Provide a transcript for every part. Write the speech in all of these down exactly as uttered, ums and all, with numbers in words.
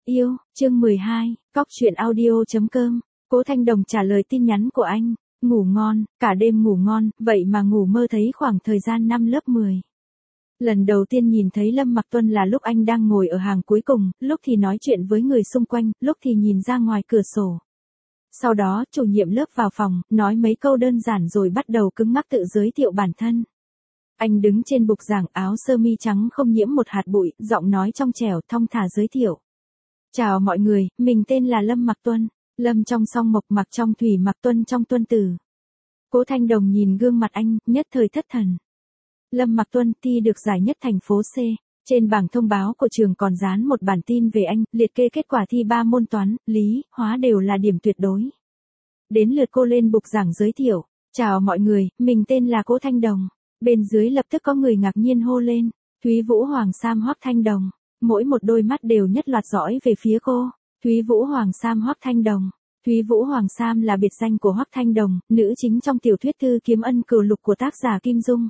yêu, chương mười hai, cóc truyện audio.com, Cố Thanh Đồng trả lời tin nhắn của anh, ngủ ngon, cả đêm ngủ ngon, vậy mà ngủ mơ thấy khoảng thời gian năm lớp mười. Lần đầu tiên nhìn thấy Lâm Mặc Tuân là lúc anh đang ngồi ở hàng cuối cùng, lúc thì nói chuyện với người xung quanh, lúc thì nhìn ra ngoài cửa sổ. Sau đó, chủ nhiệm lớp vào phòng, nói mấy câu đơn giản rồi bắt đầu cứng ngắc tự giới thiệu bản thân. Anh đứng trên bục giảng, áo sơ mi trắng không nhiễm một hạt bụi, giọng nói trong trẻo thong thả giới thiệu. Chào mọi người, mình tên là Lâm Mặc Tuân, Lâm trong song mộc, Mặc trong thủy, Mặc Tuân trong tuân tử. Cố Thanh Đồng nhìn gương mặt anh, nhất thời thất thần. Lâm Mặc Tuân thi được giải nhất thành phố C. Trên bảng thông báo của trường còn dán một bản tin về anh, liệt kê kết quả thi ba môn toán, lý, hóa đều là điểm tuyệt đối. Đến lượt cô lên bục giảng giới thiệu. Chào mọi người, mình tên là Cố Thanh Đồng. Bên dưới lập tức có người ngạc nhiên hô lên. Thúy Vũ Hoàng Sam Hoắc Thanh Đồng. Mỗi một đôi mắt đều nhất loạt dõi về phía cô. Thúy Vũ Hoàng Sam Hoắc Thanh Đồng. Thúy Vũ Hoàng Sam là biệt danh của Hoắc Thanh Đồng, nữ chính trong tiểu thuyết Thư Kiếm Ân Cửu Lục của tác giả Kim Dung.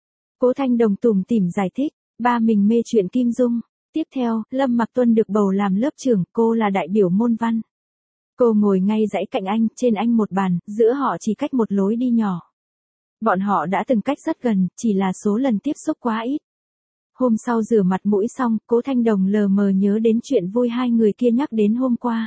Cố Thanh Đồng tủm tỉm giải thích. Ba mình mê chuyện Kim Dung. Tiếp theo, Lâm Mặc Tuân được bầu làm lớp trưởng, cô là đại biểu môn văn. Cô ngồi ngay dãy cạnh anh, trên anh một bàn, giữa họ chỉ cách một lối đi nhỏ. Bọn họ đã từng cách rất gần, chỉ là số lần tiếp xúc quá ít. Hôm sau rửa mặt mũi xong, Cố Thanh Đồng lờ mờ nhớ đến chuyện vui hai người kia nhắc đến hôm qua.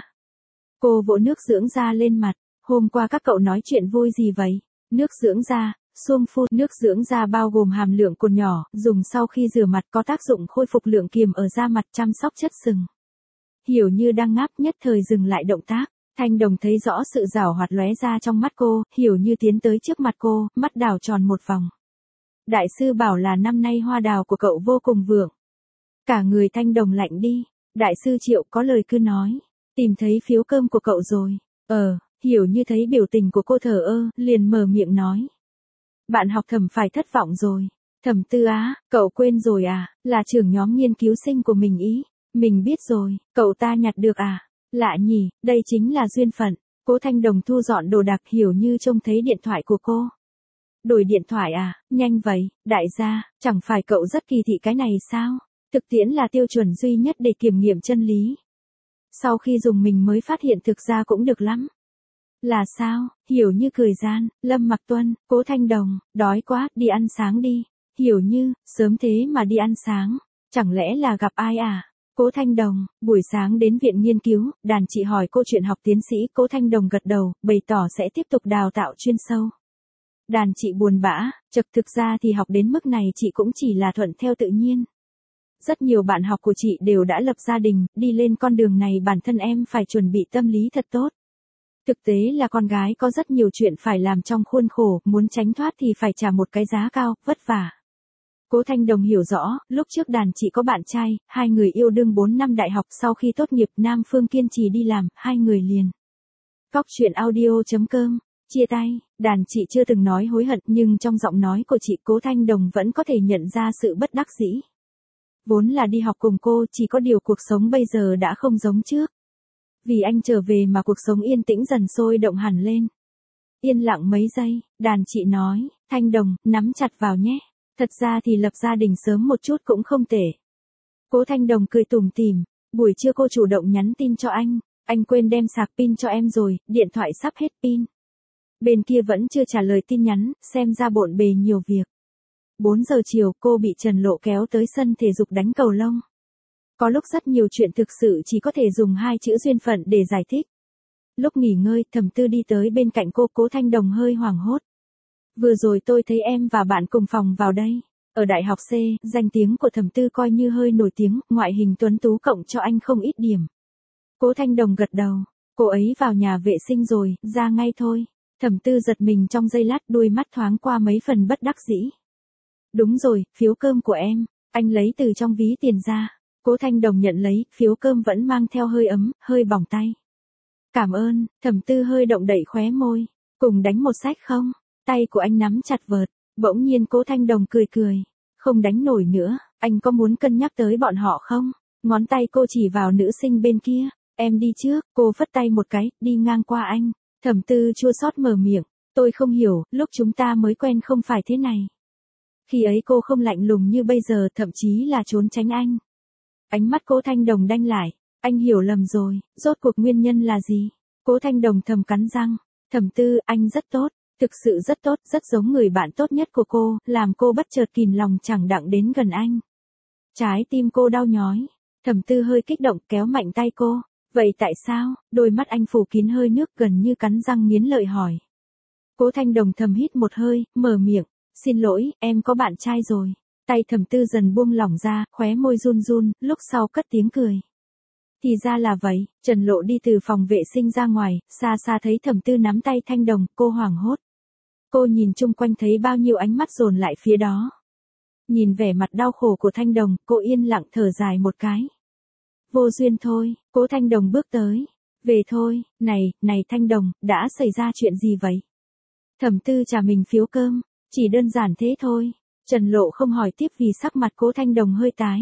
Cô vỗ nước dưỡng da lên mặt. Hôm qua các cậu nói chuyện vui gì vậy? Nước dưỡng da. Xuông Phu, nước dưỡng da bao gồm hàm lượng cồn nhỏ, dùng sau khi rửa mặt có tác dụng khôi phục lượng kiềm ở da mặt, chăm sóc chất sừng. Hiểu Như đang ngáp nhất thời dừng lại động tác. Thanh Đồng thấy rõ sự giảo hoạt lóe ra trong mắt cô, Hiểu Như tiến tới trước mặt cô, mắt đảo tròn một vòng. Đại sư bảo là năm nay hoa đào của cậu vô cùng vượng. Cả người Thanh Đồng lạnh đi. Đại sư Triệu có lời cứ nói. Tìm thấy phiếu cơm của cậu rồi. Ờ, Hiểu Như thấy biểu tình của cô thờ ơ, liền mở miệng nói. Bạn học Thẩm phải thất vọng rồi. Thẩm Tư Á, cậu quên rồi à, là trưởng nhóm nghiên cứu sinh của mình ý. Mình biết rồi, cậu ta nhặt được à. Lạ nhỉ, đây chính là duyên phận. Cố Thanh Đồng thu dọn đồ đạc, Hiểu Như trông thấy điện thoại của cô. Đổi điện thoại à, nhanh vậy, đại gia, chẳng phải cậu rất kỳ thị cái này sao? Thực tiễn là tiêu chuẩn duy nhất để kiểm nghiệm chân lý. Sau khi dùng mình mới phát hiện thực ra cũng được lắm. Là sao? Hiểu Như cười gian. Lâm Mặc Tuân, Cố Thanh Đồng, đói quá, đi ăn sáng đi. Hiểu Như, sớm thế mà đi ăn sáng. Chẳng lẽ là gặp ai à? Cố Thanh Đồng, buổi sáng đến viện nghiên cứu, đàn chị hỏi cô chuyện học tiến sĩ, Cố Thanh Đồng gật đầu, bày tỏ sẽ tiếp tục đào tạo chuyên sâu. Đàn chị buồn bã, chật thực ra thì học đến mức này chị cũng chỉ là thuận theo tự nhiên. Rất nhiều bạn học của chị đều đã lập gia đình, đi lên con đường này bản thân em phải chuẩn bị tâm lý thật tốt. Thực tế là con gái có rất nhiều chuyện phải làm trong khuôn khổ, muốn tránh thoát thì phải trả một cái giá cao, vất vả. Cố Thanh Đồng hiểu rõ, lúc trước đàn chị có bạn trai, hai người yêu đương bốn năm đại học, sau khi tốt nghiệp Nam Phương kiên trì đi làm, hai người liền. Cóc truyện audio.com, chia tay, đàn chị chưa từng nói hối hận nhưng trong giọng nói của chị Cố Thanh Đồng vẫn có thể nhận ra sự bất đắc dĩ. Vốn là đi học cùng cô, chỉ có điều cuộc sống bây giờ đã không giống trước. Vì anh trở về mà cuộc sống yên tĩnh dần sôi động hẳn lên. Yên lặng mấy giây, đàn chị nói, Thanh Đồng, nắm chặt vào nhé. Thật ra thì lập gia đình sớm một chút cũng không tệ. Cố Thanh Đồng cười tủm tỉm, buổi trưa cô chủ động nhắn tin cho anh, anh quên đem sạc pin cho em rồi, điện thoại sắp hết pin. Bên kia vẫn chưa trả lời tin nhắn, xem ra bộn bề nhiều việc. bốn giờ chiều cô bị Trần Lộ kéo tới sân thể dục đánh cầu lông. Có lúc rất nhiều chuyện thực sự chỉ có thể dùng hai chữ duyên phận để giải thích. Lúc nghỉ ngơi, Thẩm Tư đi tới bên cạnh cô, Cố Thanh Đồng hơi hoảng hốt. Vừa rồi tôi thấy em và bạn cùng phòng vào đây. Ở đại học C, danh tiếng của Thẩm Tư coi như hơi nổi tiếng, ngoại hình tuấn tú cộng cho anh không ít điểm. Cố Thanh Đồng gật đầu. Cô ấy vào nhà vệ sinh rồi, ra ngay thôi. Thẩm Tư giật mình trong giây lát, đuôi mắt thoáng qua mấy phần bất đắc dĩ. Đúng rồi, phiếu cơm của em. Anh lấy từ trong ví tiền ra. Cố Thanh Đồng nhận lấy, phiếu cơm vẫn mang theo hơi ấm, hơi bỏng tay. Cảm ơn, Thẩm Tư hơi động đậy khóe môi. Cùng đánh một sách không? Tay của anh nắm chặt vợt. Bỗng nhiên Cố Thanh Đồng cười cười. Không đánh nổi nữa, anh có muốn cân nhắc tới bọn họ không? Ngón tay cô chỉ vào nữ sinh bên kia. Em đi trước, cô phất tay một cái, đi ngang qua anh. Thẩm Tư chua xót mở miệng. Tôi không hiểu, lúc chúng ta mới quen không phải thế này. Khi ấy cô không lạnh lùng như bây giờ, thậm chí là trốn tránh anh. Ánh mắt Cố Thanh Đồng đanh lại. Anh hiểu lầm rồi, rốt cuộc nguyên nhân là gì? Cố Thanh Đồng thầm cắn răng. Thẩm Tư, anh rất tốt, thực sự rất tốt, rất giống người bạn tốt nhất của cô, làm cô bất chợt kìm lòng chẳng đặng đến gần anh. Trái tim cô đau nhói. Thẩm Tư hơi kích động kéo mạnh tay cô. Vậy tại sao? Đôi mắt anh phủ kín hơi nước gần như cắn răng nghiến lợi hỏi. Cố Thanh Đồng thầm hít một hơi, mở miệng. Xin lỗi, em có bạn trai rồi. Tay Thẩm Tư dần buông lỏng ra, khóe môi run run, lúc sau cất tiếng cười. Thì ra là vậy, Trần Lộ đi từ phòng vệ sinh ra ngoài, xa xa thấy Thẩm Tư nắm tay Thanh Đồng, cô hoảng hốt. Cô nhìn chung quanh thấy bao nhiêu ánh mắt dồn lại phía đó. Nhìn vẻ mặt đau khổ của Thanh Đồng, cô yên lặng thở dài một cái. Vô duyên thôi, Cố Thanh Đồng bước tới. Về thôi, này, này Thanh Đồng, đã xảy ra chuyện gì vậy? Thẩm Tư trả mình phiếu cơm, chỉ đơn giản thế thôi. Trần Lộ không hỏi tiếp vì sắc mặt Cố Thanh Đồng hơi tái.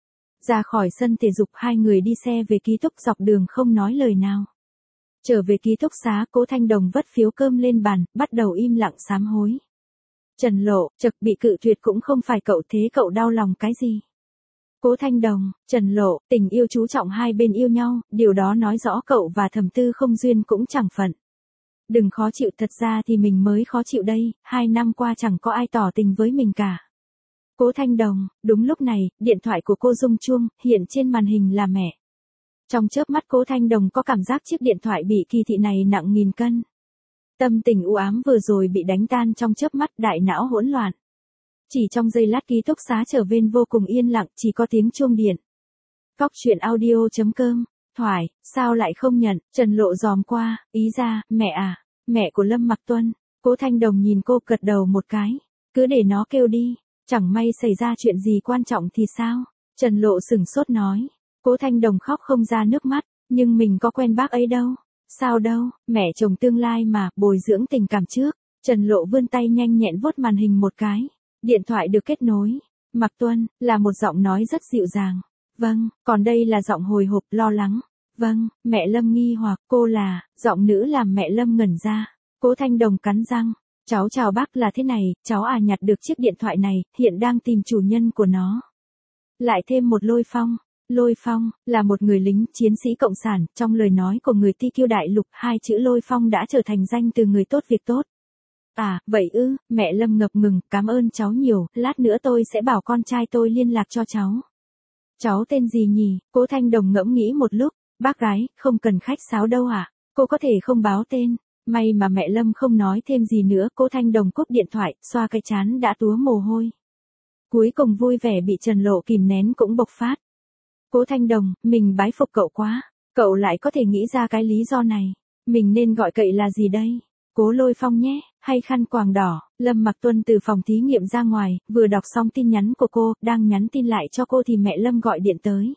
Ra khỏi sân thể dục hai người đi xe về ký túc dọc đường không nói lời nào. Trở về ký túc xá Cố Thanh Đồng vất phiếu cơm lên bàn, bắt đầu im lặng sám hối. Trần Lộ, chật bị cự tuyệt cũng không phải cậu thế cậu đau lòng cái gì. Cố Thanh Đồng, Trần Lộ, tình yêu chú trọng hai bên yêu nhau, điều đó nói rõ cậu và Thẩm Tư không duyên cũng chẳng phận. Đừng khó chịu, thật ra thì mình mới khó chịu đây, hai năm qua chẳng có ai tỏ tình với mình cả. Cố Thanh Đồng, đúng lúc này, điện thoại của cô rung chuông, hiện trên màn hình là mẹ. Trong chớp mắt Cố Thanh Đồng có cảm giác chiếc điện thoại bị kỳ thị này nặng nghìn cân. Tâm tình u ám vừa rồi bị đánh tan trong chớp mắt, đại não hỗn loạn. Chỉ trong giây lát ký túc xá trở nên vô cùng yên lặng, chỉ có tiếng chuông điện. Cóc truyện audio chấm com, thoại, sao lại không nhận, Trần Lộ dòm qua, ý ra, mẹ à, mẹ của Lâm Mặc Tuân. Cố Thanh Đồng nhìn cô gật đầu một cái, cứ để nó kêu đi, chẳng may xảy ra chuyện gì quan trọng thì sao? Trần Lộ sửng sốt nói. Cố Thanh Đồng khóc không ra nước mắt, nhưng mình có quen bác ấy đâu. Sao đâu, mẹ chồng tương lai mà, bồi dưỡng tình cảm trước. Trần Lộ vươn tay nhanh nhẹn vuốt màn hình một cái. Điện thoại được kết nối. Mặc Tuân, là một giọng nói rất dịu dàng. Vâng, còn đây là giọng hồi hộp, lo lắng. Vâng, mẹ Lâm nghi hoặc cô là, giọng nữ làm mẹ Lâm ngẩn ra. Cố Thanh Đồng cắn răng. Cháu chào bác, là thế này, cháu à nhặt được chiếc điện thoại này, hiện đang tìm chủ nhân của nó. Lại thêm một Lôi Phong. Lôi Phong, là một người lính, chiến sĩ cộng sản, trong lời nói của người Ti Kiêu Đại Lục, hai chữ Lôi Phong đã trở thành danh từ người tốt việc tốt. À, vậy ư, mẹ Lâm ngập ngừng, cảm ơn cháu nhiều, lát nữa tôi sẽ bảo con trai tôi liên lạc cho cháu. Cháu tên gì nhỉ? Cố Thanh Đồng ngẫm nghĩ một lúc, bác gái, không cần khách sáo đâu ạ, à? Cô có thể không báo tên. May mà mẹ Lâm không nói thêm gì nữa, Cố Thanh Đồng cúp điện thoại, xoa cái trán đã túa mồ hôi. Cuối cùng vui vẻ bị Trần Lộ kìm nén cũng bộc phát. Cố Thanh Đồng, mình bái phục cậu quá, cậu lại có thể nghĩ ra cái lý do này. Mình nên gọi cậy là gì đây? Cố Lôi Phong nhé, hay khăn quàng đỏ. Lâm Mặc Tuân từ phòng thí nghiệm ra ngoài, vừa đọc xong tin nhắn của cô, đang nhắn tin lại cho cô thì mẹ Lâm gọi điện tới.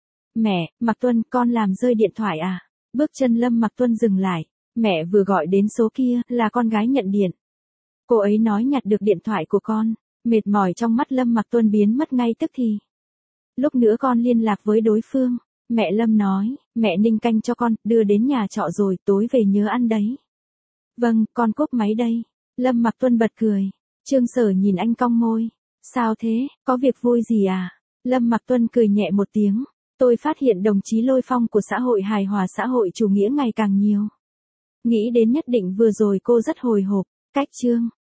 Mẹ, Mặc Tuân, con làm rơi điện thoại à? Bước chân Lâm Mặc Tuân dừng lại. Mẹ vừa gọi đến số kia, là con gái nhận điện. Cô ấy nói nhặt được điện thoại của con. Mệt mỏi trong mắt Lâm Mặc Tuân biến mất ngay tức thì. Lúc nữa con liên lạc với đối phương. Mẹ Lâm nói, mẹ ninh canh cho con, đưa đến nhà trọ rồi, tối về nhớ ăn đấy. Vâng, con cúp máy đây. Lâm Mặc Tuân bật cười. Trương Sở nhìn anh cong môi. Sao thế, có việc vui gì à? Lâm Mặc Tuân cười nhẹ một tiếng. Tôi phát hiện đồng chí Lôi Phong của xã hội hài hòa xã hội chủ nghĩa ngày càng nhiều. Nghĩ đến nhất định vừa rồi cô rất hồi hộp. Cách chương.